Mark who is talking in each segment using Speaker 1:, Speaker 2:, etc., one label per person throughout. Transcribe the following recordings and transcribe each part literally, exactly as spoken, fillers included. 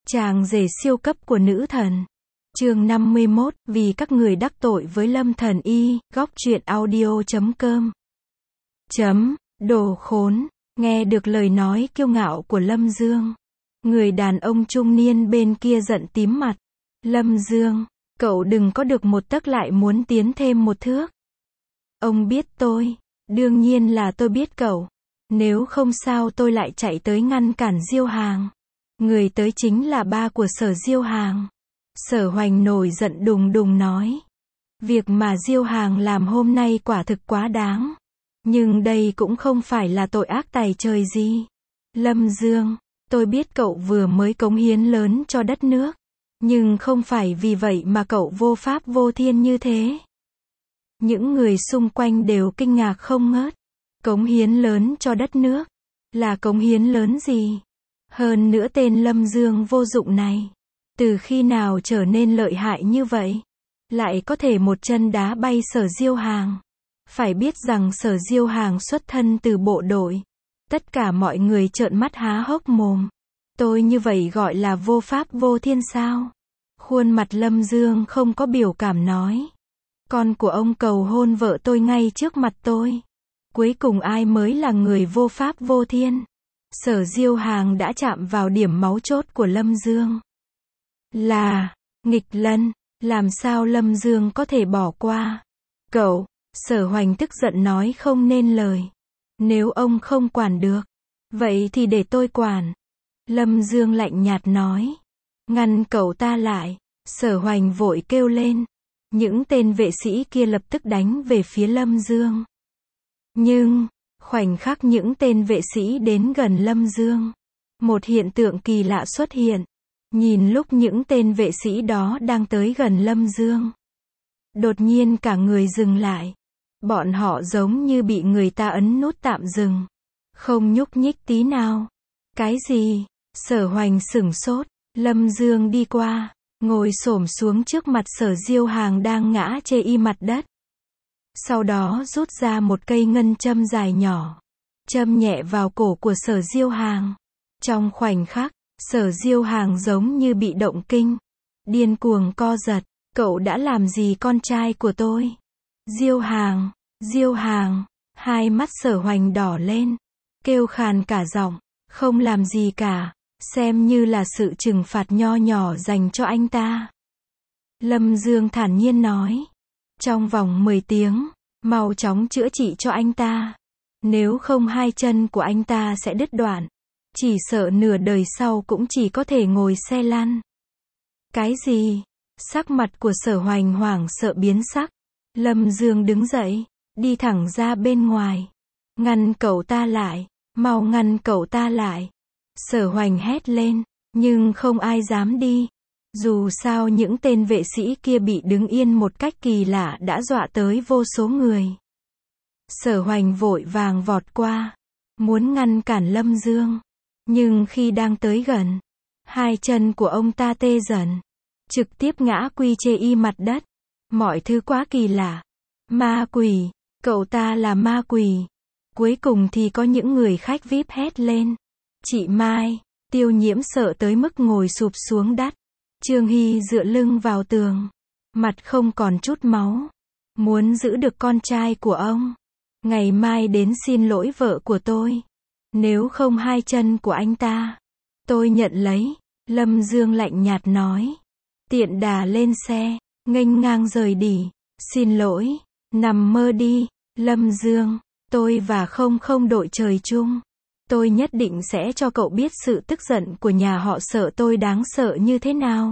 Speaker 1: Chàng rể siêu cấp của nữ thần. Chương năm mươi mốt, vì các người đắc tội với Lâm Thần Y, góc truyện audio chấm com. Chấm, đồ khốn, nghe được lời nói kiêu ngạo của Lâm Dương. Người đàn ông trung niên bên kia giận tím mặt. Lâm Dương, cậu đừng có được một tấc lại muốn tiến thêm một thước. Ông biết tôi, đương nhiên là tôi biết cậu. Nếu không sao tôi lại chạy tới ngăn cản Diêu Hàng. Người tới chính là ba của Sở Diêu Hàng. Sở Hoành nổi giận đùng đùng nói. Việc mà Diêu Hàng làm hôm nay quả thực quá đáng. Nhưng đây cũng không phải là tội ác tày trời gì. Lâm Dương, tôi biết cậu vừa mới cống hiến lớn cho đất nước. Nhưng không phải vì vậy mà cậu vô pháp vô thiên như thế. Những người xung quanh đều kinh ngạc không ngớt. Cống hiến lớn cho đất nước. Là cống hiến lớn gì? Hơn nữa tên Lâm Dương vô dụng này. Từ khi nào trở nên lợi hại như vậy? Lại có thể một chân đá bay Sở Diêu Hàng. Phải biết rằng Sở Diêu Hàng xuất thân từ bộ đội. Tất cả mọi người trợn mắt há hốc mồm. Tôi như vậy gọi là vô pháp vô thiên sao? Khuôn mặt Lâm Dương không có biểu cảm nói. Con của ông cầu hôn vợ tôi ngay trước mặt tôi. Cuối cùng ai mới là người vô pháp vô thiên? Sở Diêu Hàng đã chạm vào điểm máu chốt của Lâm Dương. Là, nghịch lân, làm sao Lâm Dương có thể bỏ qua? Cậu, Sở Hoành tức giận nói không nên lời. Nếu ông không quản được, vậy thì để tôi quản. Lâm Dương lạnh nhạt nói. Ngăn cậu ta lại, Sở Hoành vội kêu lên. Những tên vệ sĩ kia lập tức đánh về phía Lâm Dương. Nhưng, khoảnh khắc những tên vệ sĩ đến gần Lâm Dương, một hiện tượng kỳ lạ xuất hiện. Nhìn lúc những tên vệ sĩ đó đang tới gần Lâm Dương, đột nhiên cả người dừng lại. Bọn họ giống như bị người ta ấn nút tạm dừng, không nhúc nhích tí nào. Cái gì? Sở Hoành sửng sốt. Lâm Dương đi qua, ngồi xổm xuống trước mặt Sở Diêu Hàng đang ngã chê y mặt đất. Sau đó rút ra một cây ngân châm dài nhỏ, châm nhẹ vào cổ của Sở Diêu Hàng. Trong khoảnh khắc, Sở Diêu Hàng giống như bị động kinh, điên cuồng co giật. Cậu đã làm gì con trai của tôi? Diêu Hàng, Diêu Hàng, hai mắt Sở Hoành đỏ lên, kêu khàn cả giọng, không làm gì cả, xem như là sự trừng phạt nho nhỏ dành cho anh ta. Lâm Dương thản nhiên nói. Trong vòng mười tiếng, mau chóng chữa trị cho anh ta. Nếu không hai chân của anh ta sẽ đứt đoạn. Chỉ sợ nửa đời sau cũng chỉ có thể ngồi xe lăn. Cái gì? Sắc mặt của Sở Hoành hoảng sợ biến sắc. Lâm Dương đứng dậy, đi thẳng ra bên ngoài. Ngăn cậu ta lại, mau ngăn cậu ta lại. Sở Hoành hét lên, nhưng không ai dám đi. Dù sao những tên vệ sĩ kia bị đứng yên một cách kỳ lạ đã dọa tới vô số người. Sở Hoành vội vàng vọt qua, muốn ngăn cản Lâm Dương. Nhưng khi đang tới gần, hai chân của ông ta tê dần, trực tiếp ngã quy chê y mặt đất. Mọi thứ quá kỳ lạ. Ma quỷ, cậu ta là ma quỷ. Cuối cùng thì có những người khách vi ai pi hét lên. Chị Mai, Tiêu Nhiễm sợ tới mức ngồi sụp xuống đất. Trương Hy dựa lưng vào tường, mặt không còn chút máu. Muốn giữ được con trai của ông, ngày mai đến xin lỗi vợ của tôi. Nếu không hai chân của anh ta, tôi nhận lấy. Lâm Dương lạnh nhạt nói. Tiện đà lên xe, nghênh ngang rời đi. Xin lỗi, nằm mơ đi. Lâm Dương, tôi và không không đội trời chung. Tôi nhất định sẽ cho cậu biết sự tức giận của nhà họ Sở tôi đáng sợ như thế nào.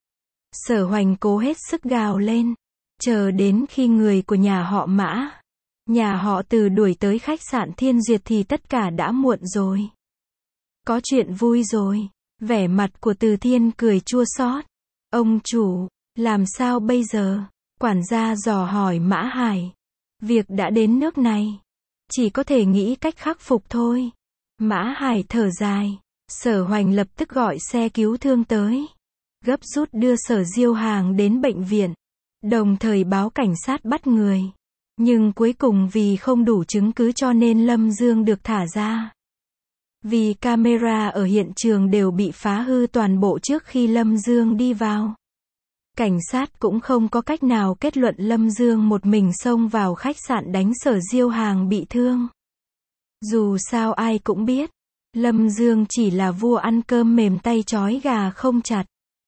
Speaker 1: Sở Hoành cố hết sức gào lên. Chờ đến khi người của nhà họ Mã, nhà họ Từ đuổi tới khách sạn Thiên Duyệt thì tất cả đã muộn rồi. Có chuyện vui rồi. Vẻ mặt của Từ Thiên cười chua xót. Ông chủ, làm sao bây giờ? Quản gia dò hỏi Mã Hải. Việc đã đến nước này, chỉ có thể nghĩ cách khắc phục thôi. Mã Hải thở dài. Sở Hoành lập tức gọi xe cứu thương tới, gấp rút đưa Sở Diêu Hàng đến bệnh viện, đồng thời báo cảnh sát bắt người. Nhưng cuối cùng vì không đủ chứng cứ cho nên Lâm Dương được thả ra. Vì camera ở hiện trường đều bị phá hư toàn bộ trước khi Lâm Dương đi vào. Cảnh sát cũng không có cách nào kết luận Lâm Dương một mình xông vào khách sạn đánh Sở Diêu Hàng bị thương. Dù sao ai cũng biết, Lâm Dương chỉ là vua ăn cơm mềm tay trói gà không chặt.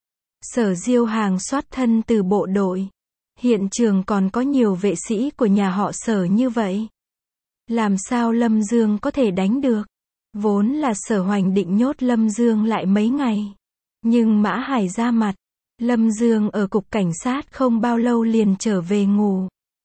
Speaker 1: Sở Diêu Hàng soát thân từ bộ đội. Hiện trường còn có nhiều vệ sĩ của nhà họ Sở như vậy. Làm sao Lâm Dương có thể đánh được? Vốn là Sở Hoành định nhốt Lâm Dương lại mấy ngày. Nhưng Mã Hải ra mặt. Lâm Dương ở cục cảnh sát không bao lâu liền trở về ngủ.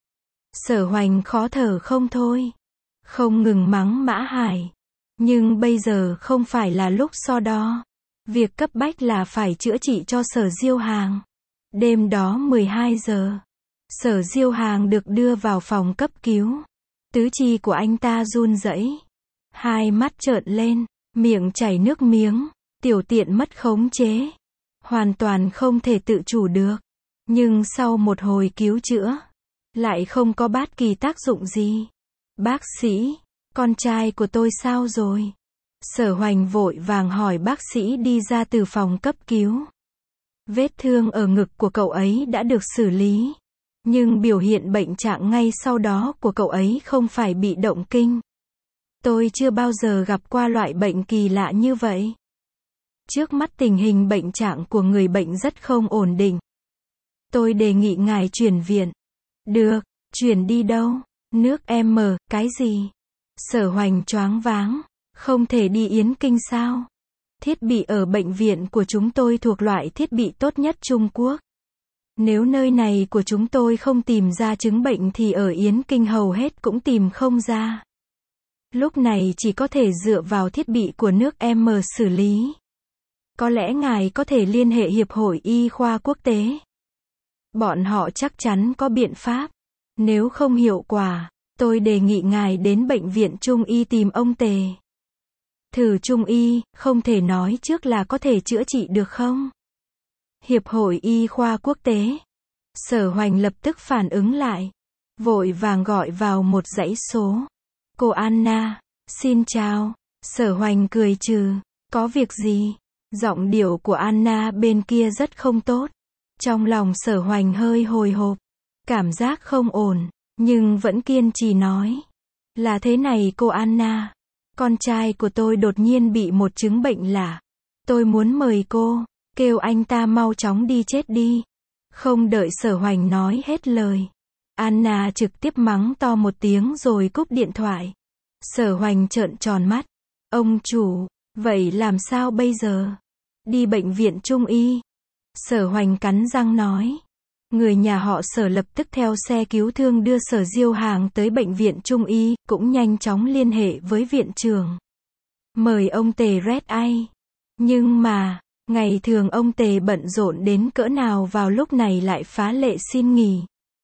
Speaker 1: Sở Hoành khó thở không thôi. Không ngừng mắng Mã Hải. Nhưng bây giờ không phải là lúc so đo. Việc cấp bách là phải chữa trị cho Sở Diêu Hàng. Đêm đó mười hai giờ. Sở Diêu Hàng được đưa vào phòng cấp cứu. Tứ chi của anh ta run rẩy. Hai mắt trợn lên. Miệng chảy nước miếng. Tiểu tiện mất khống chế. Hoàn toàn không thể tự chủ được. Nhưng sau một hồi cứu chữa, lại không có bất kỳ tác dụng gì. Bác sĩ, con trai của tôi sao rồi? Sở Hoành vội vàng hỏi bác sĩ đi ra từ phòng cấp cứu. Vết thương ở ngực của cậu ấy đã được xử lý. Nhưng biểu hiện bệnh trạng ngay sau đó của cậu ấy không phải bị động kinh. Tôi chưa bao giờ gặp qua loại bệnh kỳ lạ như vậy. Trước mắt tình hình bệnh trạng của người bệnh rất không ổn định. Tôi đề nghị ngài chuyển viện. Được, chuyển đi đâu? Nước M, cái gì? Sở Hoành choáng váng. Không thể đi Yến Kinh sao? Thiết bị ở bệnh viện của chúng tôi thuộc loại thiết bị tốt nhất Trung Quốc. Nếu nơi này của chúng tôi không tìm ra chứng bệnh thì ở Yến Kinh hầu hết cũng tìm không ra. Lúc này chỉ có thể dựa vào thiết bị của nước M xử lý. Có lẽ ngài có thể liên hệ Hiệp hội Y khoa quốc tế. Bọn họ chắc chắn có biện pháp. Nếu không hiệu quả, tôi đề nghị ngài đến bệnh viện Trung Y tìm ông Tề. Thử Trung Y, không thể nói trước là có thể chữa trị được không? Hiệp hội Y khoa quốc tế. Sở Hoành lập tức phản ứng lại. Vội vàng gọi vào một dãy số. Cô Anna, xin chào. Sở Hoành cười trừ. Có việc gì? Giọng điệu của Anna bên kia rất không tốt. Trong lòng Sở Hoành hơi hồi hộp. Cảm giác không ổn. Nhưng vẫn kiên trì nói. Là thế này cô Anna. Con trai của tôi đột nhiên bị một chứng bệnh lạ. Tôi muốn mời cô. Kêu anh ta mau chóng đi chết đi. Không đợi Sở Hoành nói hết lời. Anna trực tiếp mắng to một tiếng rồi cúp điện thoại. Sở Hoành trợn tròn mắt. Ông chủ, vậy làm sao bây giờ? Đi bệnh viện Trung Y. Sở Hoành cắn răng nói. Người nhà họ Sở lập tức theo xe cứu thương đưa Sở Diêu Hàng tới bệnh viện Trung Y, cũng nhanh chóng liên hệ với viện trưởng. Mời ông Tề Red Eye. Nhưng mà, ngày thường ông Tề bận rộn đến cỡ nào vào lúc này lại phá lệ xin nghỉ.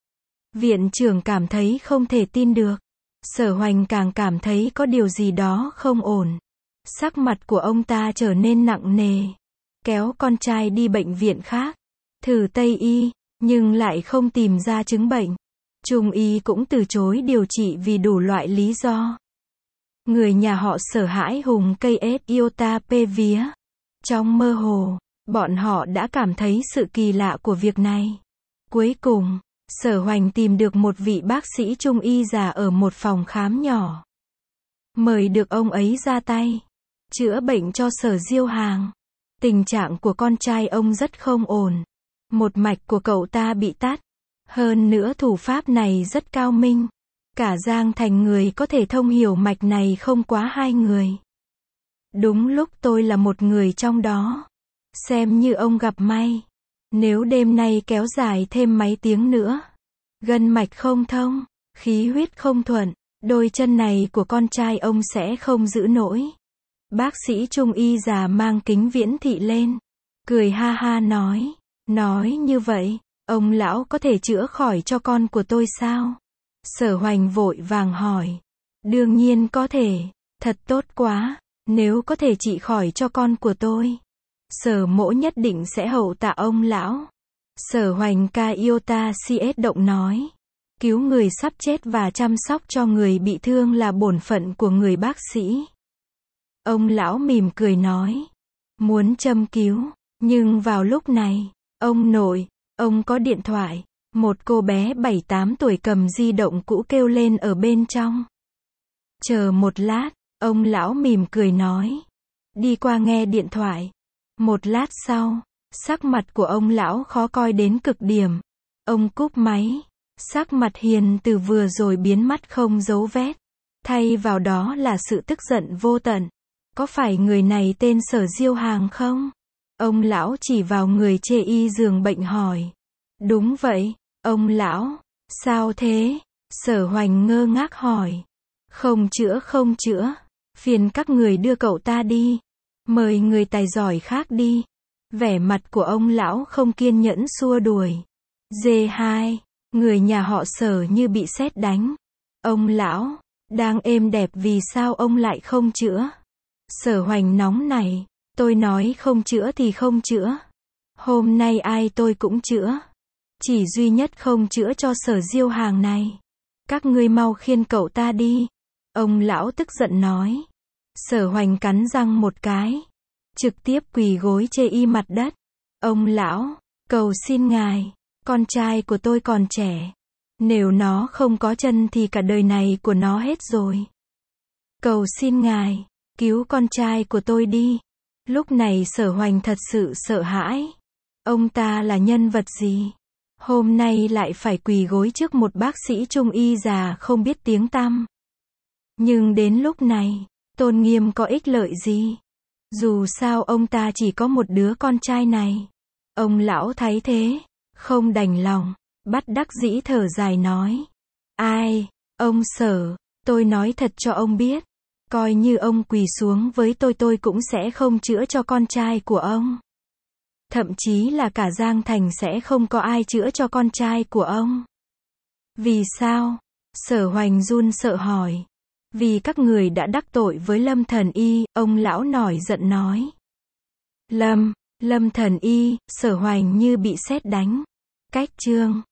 Speaker 1: Viện trưởng cảm thấy không thể tin được. Sở Hoành càng cảm thấy có điều gì đó không ổn. Sắc mặt của ông ta trở nên nặng nề. Kéo con trai đi bệnh viện khác. Thử Tây Y, nhưng lại không tìm ra chứng bệnh. Trung Y cũng từ chối điều trị vì đủ loại lý do. Người nhà họ Sở hãi hùng cây ết iota p vía. Trong mơ hồ, bọn họ đã cảm thấy sự kỳ lạ của việc này. Cuối cùng, Sở Hoành tìm được một vị bác sĩ Trung Y già ở một phòng khám nhỏ. Mời được ông ấy ra tay. Chữa bệnh cho Sở Diêu Hàng. Tình trạng của con trai ông rất không ổn. Một mạch của cậu ta bị tắt. Hơn nữa thủ pháp này rất cao minh. Cả Giang Thành người có thể thông hiểu mạch này không quá hai người. Đúng lúc tôi là một người trong đó. Xem như ông gặp may. Nếu đêm nay kéo dài thêm mấy tiếng nữa. Gân mạch không thông. Khí huyết không thuận. Đôi chân này của con trai ông sẽ không giữ nổi. Bác sĩ Trung Y già mang kính viễn thị lên. Cười ha ha nói. Nói như vậy, ông lão có thể chữa khỏi cho con của tôi sao? Sở Hoành vội vàng hỏi. Đương nhiên có thể. Thật tốt quá. Nếu có thể trị khỏi cho con của tôi. Sở mỗ nhất định sẽ hậu tạ ông lão. Sở Hoành ca iota cs động nói. Cứu người sắp chết và chăm sóc cho người bị thương là bổn phận của người bác sĩ. Ông lão mỉm cười nói. Muốn châm cứu. Nhưng vào lúc này, ông nội, ông có điện thoại. Một cô bé bảy tám tuổi cầm di động cũ kêu lên ở bên trong. Chờ một lát, ông lão mỉm cười nói. Đi qua nghe điện thoại. Một lát sau, sắc mặt của ông lão khó coi đến cực điểm. Ông cúp máy. Sắc mặt hiền từ vừa rồi biến mất không dấu vết. Thay vào đó là sự tức giận vô tận. Có phải người này tên Sở Diêu Hàng không? Ông lão chỉ vào người chê y giường bệnh hỏi. Đúng vậy, ông lão. Sao thế? Sở Hoành ngơ ngác hỏi. Không chữa không chữa. Phiền các người đưa cậu ta đi. Mời người tài giỏi khác đi. Vẻ mặt của ông lão không kiên nhẫn xua đuổi. dê hai. Người nhà họ Sở như bị sét đánh. Ông lão, đang êm đẹp vì sao ông lại không chữa? Sở Hoành nóng này. Tôi nói không chữa thì không chữa. Hôm nay ai tôi cũng chữa. Chỉ duy nhất không chữa cho Sở Diêu Hàng này. Các ngươi mau khiêng cậu ta đi. Ông lão tức giận nói. Sở Hoành cắn răng một cái. Trực tiếp quỳ gối chê y mặt đất. Ông lão, cầu xin ngài. Con trai của tôi còn trẻ. Nếu nó không có chân thì cả đời này của nó hết rồi. Cầu xin ngài, cứu con trai của tôi đi. Lúc này Sở Hoành thật sự sợ hãi. Ông ta là nhân vật gì? Hôm nay lại phải quỳ gối trước một bác sĩ trung y già không biết tiếng tăm. Nhưng đến lúc này, tôn nghiêm có ích lợi gì? Dù sao ông ta chỉ có một đứa con trai này. Ông lão thấy thế, không đành lòng, bắt đắc dĩ thở dài nói. Ai, ông Sở, tôi nói thật cho ông biết. Coi như ông quỳ xuống với tôi tôi cũng sẽ không chữa cho con trai của ông. Thậm chí là cả Giang Thành sẽ không có ai chữa cho con trai của ông. Vì sao? Sở Hoành run sợ hỏi. Vì các người đã đắc tội với Lâm Thần Y, ông lão nổi giận nói. Lâm, Lâm Thần Y, Sở Hoành như bị sét đánh. Cách chương